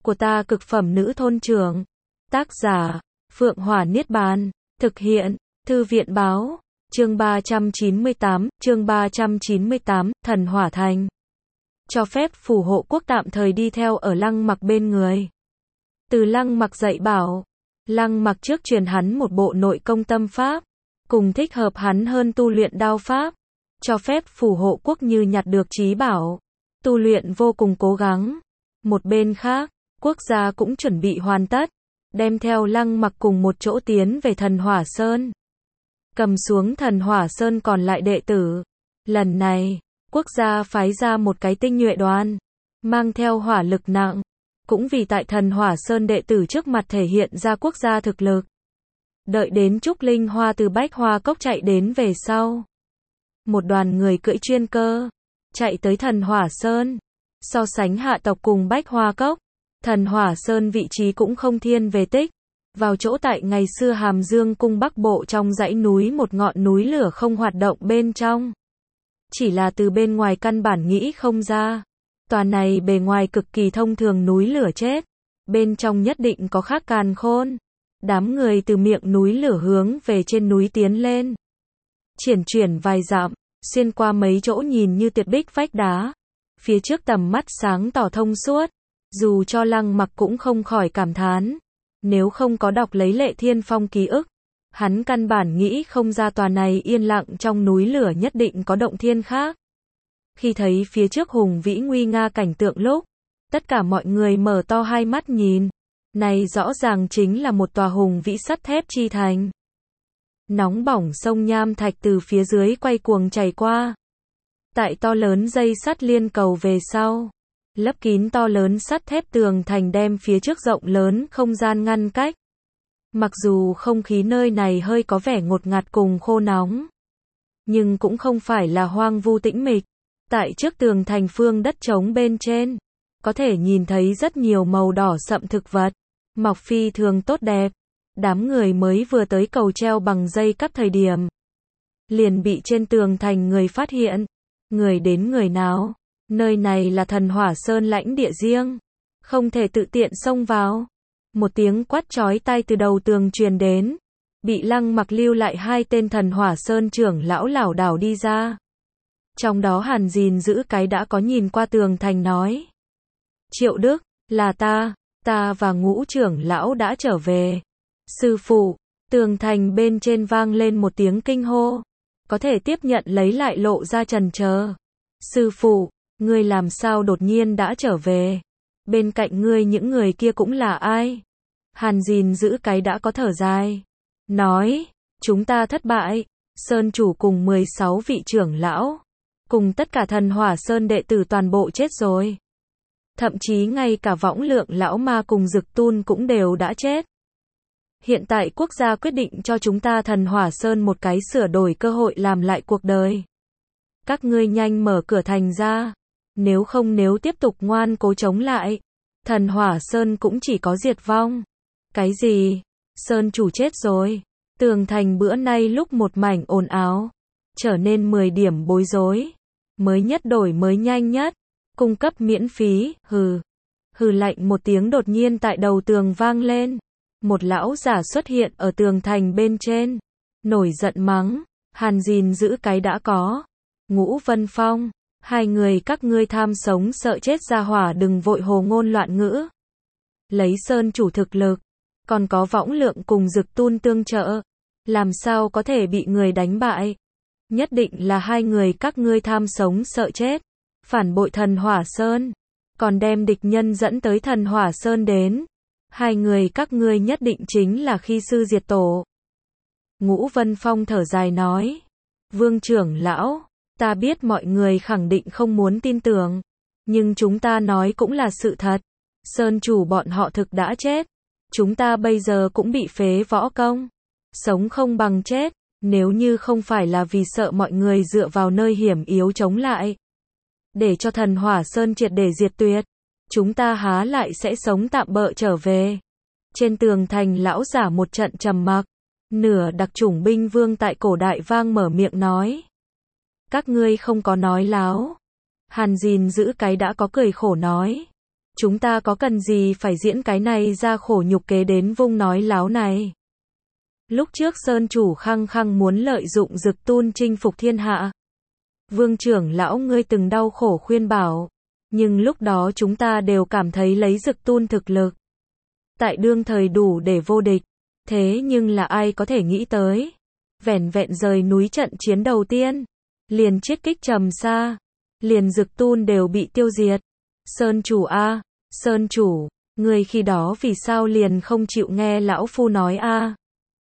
của ta cực phẩm nữ thôn trưởng. Tác giả, Phượng Hỏa Niết Bàn. Thực hiện, Thư viện Báo. Chương 398, Thần Hỏa Thành. Cho phép phù hộ quốc tạm thời đi theo ở Lăng Mặc bên người. Từ Lăng Mặc dạy bảo, Lăng Mặc trước truyền hắn một bộ nội công tâm pháp, cùng thích hợp hắn hơn tu luyện đao pháp, cho phép phù hộ quốc như nhặt được trí bảo, tu luyện vô cùng cố gắng. Một bên khác, quốc gia cũng chuẩn bị hoàn tất, đem theo Lăng Mặc cùng một chỗ tiến về Thần Hỏa Sơn. Cầm xuống Thần Hỏa Sơn còn lại đệ tử. Lần này, quốc gia phái ra một cái tinh nhuệ đoàn, mang theo hỏa lực nặng, cũng vì tại Thần Hỏa Sơn đệ tử trước mặt thể hiện ra quốc gia thực lực. Đợi đến Trúc Linh Hoa từ Bách Hoa Cốc chạy đến về sau, một đoàn người cưỡi chuyên cơ, chạy tới Thần Hỏa Sơn. So sánh Hạ tộc cùng Bách Hoa Cốc, Thần Hỏa Sơn vị trí cũng không thiên về tích, vào chỗ tại ngày xưa Hàm Dương cung Bắc Bộ trong dãy núi một ngọn núi lửa không hoạt động bên trong. Chỉ là từ bên ngoài căn bản nghĩ không ra. Tòa này bề ngoài cực kỳ thông thường núi lửa chết, bên trong nhất định có khác càn khôn. Đám người từ miệng núi lửa hướng về trên núi tiến lên. Chuyển vài dặm, xuyên qua mấy chỗ nhìn như tuyệt bích vách đá. Phía trước tầm mắt sáng tỏ thông suốt, dù cho Lăng Mặc cũng không khỏi cảm thán. Nếu không có đọc lấy Lệ Thiên Phong ký ức, hắn căn bản nghĩ không ra tòa này yên lặng trong núi lửa nhất định có động thiên khác. Khi thấy phía trước hùng vĩ nguy nga cảnh tượng lúc, tất cả mọi người mở to hai mắt nhìn. Này rõ ràng chính là một tòa hùng vĩ sắt thép chi thành. Nóng bỏng sông nham thạch từ phía dưới quay cuồng chảy qua. Tại to lớn dây sắt liên cầu về sau, lấp kín to lớn sắt thép tường thành đem phía trước rộng lớn không gian ngăn cách. Mặc dù không khí nơi này hơi có vẻ ngột ngạt cùng khô nóng, nhưng cũng không phải là hoang vu tĩnh mịch. Tại trước tường thành phương đất trống bên trên, có thể nhìn thấy rất nhiều màu đỏ sậm thực vật, mọc phi thường tốt đẹp. Đám người mới vừa tới cầu treo bằng dây cắp thời điểm, liền bị trên tường thành người phát hiện. Người đến người nào? Nơi này là Thần Hỏa Sơn lãnh địa riêng, không thể tự tiện xông vào. Một tiếng quát chói tai từ đầu tường truyền đến, bị Lăng Mặc lưu lại hai tên Thần Hỏa Sơn trưởng lão lảo đảo đi ra. Trong đó Hàn Gìn giữ cái đã có nhìn qua tường thành nói: Triệu Đức, là ta và Ngũ trưởng lão đã trở về. Sư phụ, tường thành bên trên vang lên một tiếng kinh hô, có thể tiếp nhận lấy lại lộ ra chần chờ. Sư phụ, ngươi làm sao đột nhiên đã trở về? Bên cạnh ngươi những người kia cũng là ai? Hàn Gìn giữ cái đã có thở dài, nói: chúng ta thất bại, Sơn chủ cùng 16 vị trưởng lão, cùng tất cả Thần Hỏa Sơn đệ tử toàn bộ chết rồi. Thậm chí ngay cả Võng Lượng lão ma cùng Dực Tun cũng đều đã chết. Hiện tại quốc gia quyết định cho chúng ta Thần Hỏa Sơn một cái sửa đổi cơ hội làm lại cuộc đời. Các ngươi nhanh mở cửa thành ra, nếu tiếp tục ngoan cố chống lại, Thần Hỏa Sơn cũng chỉ có diệt vong. Cái gì? Sơn chủ chết rồi? Tường thành bữa nay lúc một mảnh ồn ào, trở nên 10 điểm bối rối. Mới nhất đổi mới nhanh nhất, cung cấp miễn phí. Hừ lạnh một tiếng đột nhiên tại đầu tường vang lên. Một lão giả xuất hiện ở tường thành bên trên, nổi giận mắng: Hàn Gìn giữ cái đã có, Ngũ Vân Phong, hai người các ngươi tham sống sợ chết ra hỏa đừng vội hồ ngôn loạn ngữ. Lấy Sơn chủ thực lực, còn có Võng Lượng cùng Dực Tun tương trợ, làm sao có thể bị người đánh bại? Nhất định là hai người các ngươi tham sống sợ chết, phản bội Thần Hỏa Sơn, còn đem địch nhân dẫn tới Thần Hỏa Sơn đến. Hai người các ngươi nhất định chính là khi sư diệt tổ. Ngũ Vân Phong thở dài nói: Vương trưởng lão, ta biết mọi người khẳng định không muốn tin tưởng, nhưng chúng ta nói cũng là sự thật. Sơn chủ bọn họ thực đã chết, chúng ta bây giờ cũng bị phế võ công, sống không bằng chết. Nếu như không phải là vì sợ mọi người dựa vào nơi hiểm yếu chống lại, để cho Thần Hỏa Sơn triệt để diệt tuyệt, chúng ta há lại sẽ sống tạm bợ trở về. Trên tường thành lão giả một trận trầm mặc, nửa đặc chủng binh vương tại cổ đại vang mở miệng nói: Các ngươi không có nói láo. Hàn Gìn giữ cái đã có cười khổ nói: Chúng ta có cần gì phải diễn cái này ra khổ nhục kế đến vung nói láo này. Lúc trước Sơn chủ khăng khăng muốn lợi dụng Dực Tun chinh phục thiên hạ. Vương trưởng lão ngươi từng đau khổ khuyên bảo. Nhưng lúc đó chúng ta đều cảm thấy lấy Dực Tun thực lực. Tại đương thời đủ để vô địch. Thế nhưng là ai có thể nghĩ tới. Vẻn vẹn rời núi trận chiến đầu tiên. Liền chiết kích trầm xa. Liền Dực Tun đều bị tiêu diệt. Sơn chủ a, Sơn chủ, ngươi khi đó vì sao liền không chịu nghe lão phu nói a?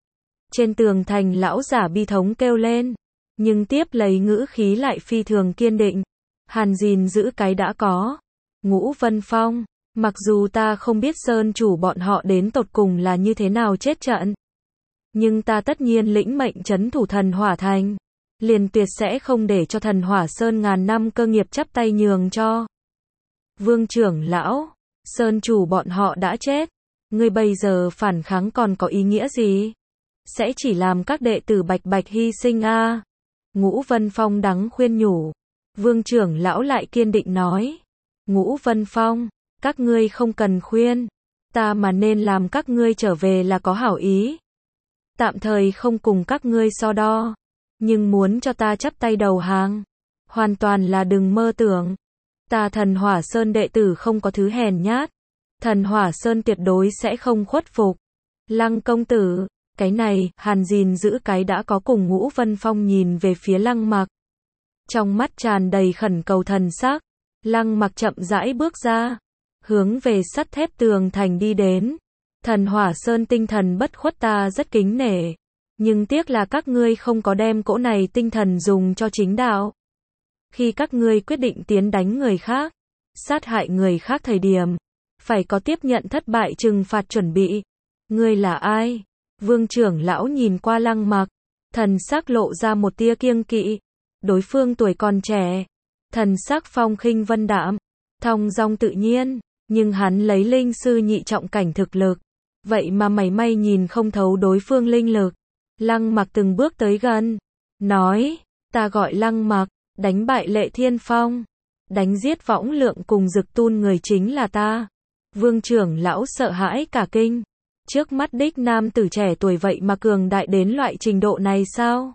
Trên tường thành lão giả bi thống kêu lên. Nhưng tiếp lấy ngữ khí lại phi thường kiên định. Hàn gìn giữ cái đã có. Ngũ Vân Phong, mặc dù ta không biết Sơn chủ bọn họ đến tột cùng là như thế nào chết trận. Nhưng ta tất nhiên lĩnh mệnh trấn thủ Thần Hỏa Thành. Liền tuyệt sẽ không để cho Thần Hỏa Sơn ngàn năm cơ nghiệp chắp tay nhường cho. Vương trưởng lão, Sơn chủ bọn họ đã chết. Ngươi bây giờ phản kháng còn có ý nghĩa gì? Sẽ chỉ làm các đệ tử bạch bạch hy sinh a. Ngũ Vân Phong đắng khuyên nhủ. Vương trưởng lão lại kiên định nói. Ngũ Vân Phong, các ngươi không cần khuyên. Ta mà nên làm các ngươi trở về là có hảo ý. Tạm thời không cùng các ngươi so đo. Nhưng muốn cho ta chắp tay đầu hàng. Hoàn toàn là đừng mơ tưởng. Ta Thần Hỏa Sơn đệ tử không có thứ hèn nhát. Thần Hỏa Sơn tuyệt đối sẽ không khuất phục. Lăng công tử, cái này, Hàn gìn giữ cái đã có cùng Ngũ Vân Phong nhìn về phía Lăng Mặc. Trong mắt tràn đầy khẩn cầu thần sắc. Lăng Mặc chậm rãi bước ra. Hướng về sắt thép tường thành đi đến. Thần Hỏa Sơn tinh thần bất khuất ta rất kính nể. Nhưng tiếc là các ngươi không có đem cỗ này tinh thần dùng cho chính đạo. Khi các ngươi quyết định tiến đánh người khác, sát hại người khác thời điểm, phải có tiếp nhận thất bại trừng phạt chuẩn bị. Ngươi là ai? Vương trưởng lão nhìn qua Lăng Mặc, thần sắc lộ ra một tia kiêng kỵ. Đối phương tuổi còn trẻ, thần sắc phong khinh vân đạm, thong dong tự nhiên, nhưng hắn lấy linh sư nhị trọng cảnh thực lực, vậy mà mảy may nhìn không thấu đối phương linh lực. Lăng Mặc từng bước tới gần, nói, ta gọi Lăng Mặc, đánh bại Lệ Thiên Phong, đánh giết Võng Lượng cùng Dực Tun người chính là ta. Vương trưởng lão sợ hãi cả kinh. Trước mắt đích nam tử trẻ tuổi vậy mà cường đại đến loại trình độ này sao?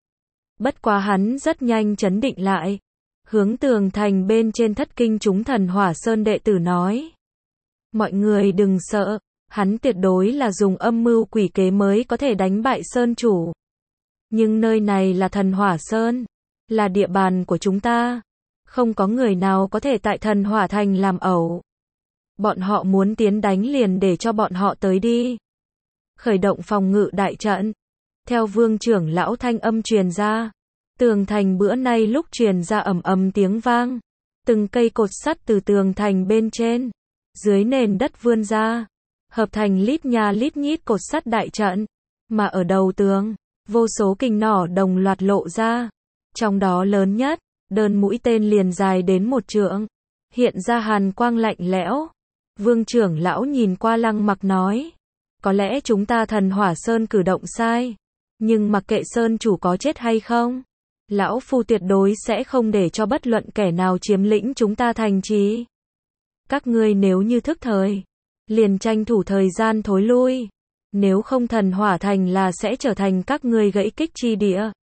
Bất quá hắn rất nhanh trấn định lại. Hướng tường thành bên trên thất kinh chúng Thần Hỏa Sơn đệ tử nói. Mọi người đừng sợ, hắn tuyệt đối là dùng âm mưu quỷ kế mới có thể đánh bại Sơn chủ. Nhưng nơi này là Thần Hỏa Sơn, là địa bàn của chúng ta. Không có người nào có thể tại Thần Hỏa Thành làm ẩu. Bọn họ muốn tiến đánh liền để cho bọn họ tới đi. Khởi động phòng ngự đại trận. Theo vương trưởng lão thanh âm truyền ra. Tường thành bữa nay lúc truyền ra ầm ầm tiếng vang. Từng cây cột sắt từ tường thành bên trên. Dưới nền đất vươn ra. Hợp thành lít nha lít nhít cột sắt đại trận. Mà ở đầu tường, vô số kình nỏ đồng loạt lộ ra. Trong đó lớn nhất, đơn mũi tên liền dài đến 1 trượng. Hiện ra hàn quang lạnh lẽo. Vương trưởng lão nhìn qua Lăng Mặc nói. Có lẽ chúng ta Thần Hỏa Sơn cử động sai. Nhưng mặc kệ Sơn chủ có chết hay không, lão phu tuyệt đối sẽ không để cho bất luận kẻ nào chiếm lĩnh chúng ta thành trì. Các ngươi nếu như thức thời, liền tranh thủ thời gian thối lui. Nếu không Thần Hỏa Thành là sẽ trở thành các ngươi gãy kích chi địa.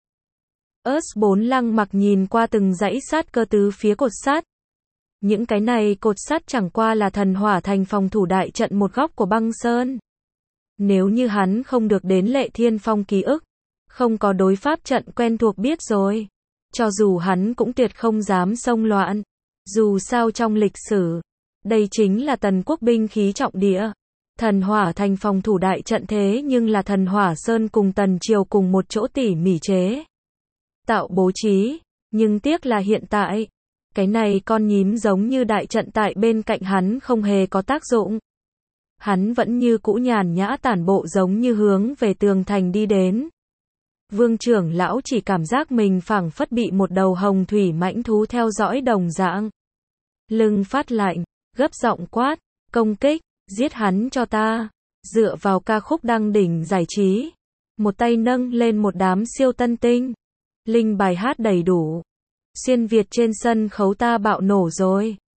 S4 Lăng Mặc nhìn qua từng dãy sát cơ tứ phía cột sắt. Những cái này cột sắt chẳng qua là Thần Hỏa Thành phòng thủ đại trận một góc của băng sơn. Nếu như hắn không được đến Lệ Thiên Phong ký ức, không có đối pháp trận quen thuộc biết rồi. Cho dù hắn cũng tuyệt không dám xông loạn. Dù sao trong lịch sử, đây chính là Tần quốc binh khí trọng địa. Thần Hỏa Thành phòng thủ đại trận thế nhưng là Thần Hỏa Sơn cùng Tần Triều cùng một chỗ tỉ mỉ chế tạo bố trí. Nhưng tiếc là hiện tại, cái này con nhím giống như đại trận tại bên cạnh hắn không hề có tác dụng. Hắn vẫn như cũ nhàn nhã tản bộ giống như hướng về tường thành đi đến. Vương trưởng lão chỉ cảm giác mình phảng phất bị một đầu hồng thủy mãnh thú theo dõi đồng dạng. Lưng phát lạnh, gấp giọng quát, công kích, giết hắn cho ta. Dựa vào ca khúc đăng đỉnh giải trí, một tay nâng lên một đám siêu tân tinh. Linh bài hát đầy đủ. Xuyên Việt trên sân khấu ta bạo nổ rồi.